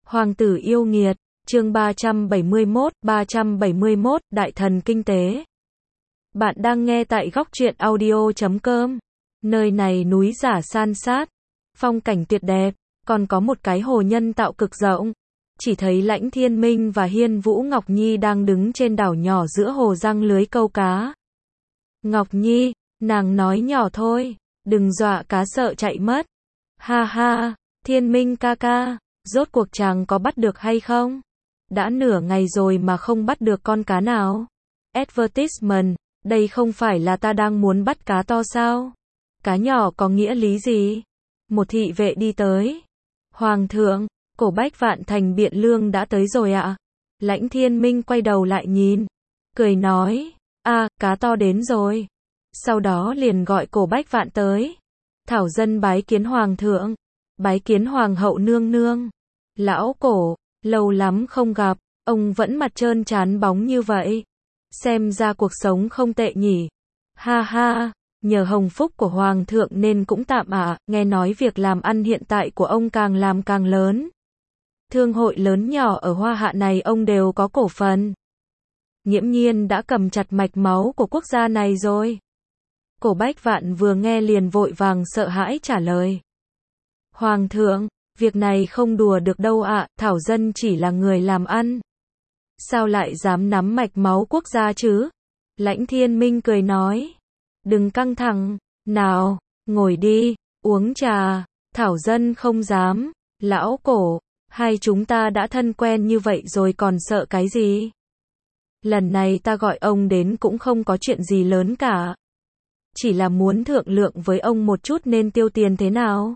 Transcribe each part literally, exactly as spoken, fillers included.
Hoàng tử yêu nghiệt, chương ba trăm bảy mươi mốt, ba trăm bảy mươi mốt, Đại thần kinh tế. Bạn đang nghe tại góc truyện audio chấm com. Nơi này núi giả san sát, phong cảnh tuyệt đẹp, còn có một cái hồ nhân tạo cực rộng. Chỉ thấy Lãnh Thiên Minh và Hiên Vũ Ngọc Nhi đang đứng trên đảo nhỏ giữa hồ giăng lưới câu cá. Ngọc Nhi, nàng nói nhỏ thôi, đừng dọa cá sợ chạy mất. Ha ha, Thiên Minh ca ca, rốt cuộc chàng có bắt được hay không? Đã nửa ngày rồi mà không bắt được con cá nào. Advertisement, đây không phải là ta đang muốn bắt cá to sao? Cá nhỏ có nghĩa lý gì? Một thị vệ đi tới. Hoàng thượng, Cổ Bách Vạn Thành Biện Lương đã tới rồi ạ. Lãnh Thiên Minh quay đầu lại nhìn, cười nói, a, cá to đến rồi. Sau đó liền gọi Cổ Bách Vạn tới. Thảo dân bái kiến Hoàng thượng, bái kiến Hoàng hậu nương nương. Lão Cổ, lâu lắm không gặp, ông vẫn mặt trơn trán bóng như vậy. Xem ra cuộc sống không tệ nhỉ. Ha ha, nhờ hồng phúc của Hoàng thượng nên cũng tạm ạ, à, nghe nói việc làm ăn hiện tại của ông càng làm càng lớn. Thương hội lớn nhỏ ở Hoa Hạ này ông đều có cổ phần. Nghiễm nhiên đã cầm chặt mạch máu của quốc gia này rồi. Cổ Bách Vạn vừa nghe liền vội vàng sợ hãi trả lời. Hoàng thượng, việc này không đùa được đâu ạ, à, Thảo dân chỉ là người làm ăn. Sao lại dám nắm mạch máu quốc gia chứ? Lãnh Thiên Minh cười nói. Đừng căng thẳng, nào, ngồi đi, uống trà, Thảo dân không dám. Lão Cổ, hai chúng ta đã thân quen như vậy rồi còn sợ cái gì? Lần này ta gọi ông đến cũng không có chuyện gì lớn cả. Chỉ là muốn thượng lượng với ông một chút nên tiêu tiền thế nào?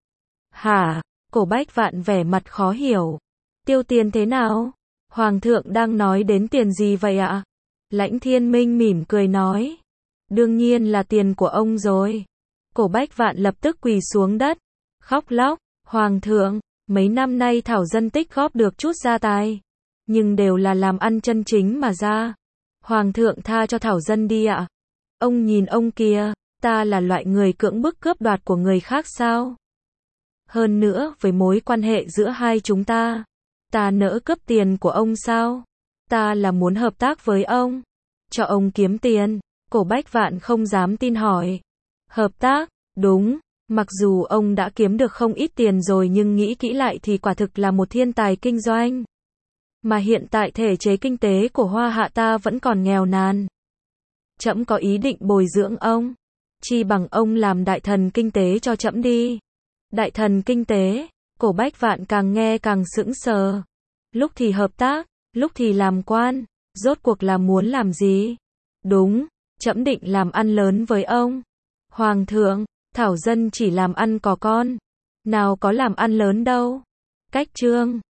Hả? Cổ Bách Vạn vẻ mặt khó hiểu. Tiêu tiền thế nào? Hoàng thượng đang nói đến tiền gì vậy ạ? Lãnh Thiên Minh mỉm cười nói. Đương nhiên là tiền của ông rồi. Cổ Bách Vạn lập tức quỳ xuống đất, khóc lóc. Hoàng thượng, mấy năm nay Thảo dân tích góp được chút gia tài, nhưng đều là làm ăn chân chính mà ra. Hoàng thượng tha cho Thảo dân đi ạ. Ông nhìn ông kia, ta là loại người cưỡng bức cướp đoạt của người khác sao? Hơn nữa với mối quan hệ giữa hai chúng ta, ta nỡ cướp tiền của ông sao? Ta là muốn hợp tác với ông, cho ông kiếm tiền. Cổ Bách Vạn không dám tin hỏi. Hợp tác? Đúng, mặc dù ông đã kiếm được không ít tiền rồi nhưng nghĩ kỹ lại thì quả thực là một thiên tài kinh doanh. Mà hiện tại thể chế kinh tế của Hoa Hạ ta vẫn còn nghèo nàn. Trẫm có ý định bồi dưỡng ông, chi bằng ông làm đại thần kinh tế cho trẫm đi. Đại thần kinh tế, Cổ Bách Vạn càng nghe càng sững sờ. Lúc thì hợp tác, lúc thì làm quan, rốt cuộc là muốn làm gì? Đúng, trẫm định làm ăn lớn với ông. Hoàng thượng, Thảo dân chỉ làm ăn cò con, nào có làm ăn lớn đâu. Cách chương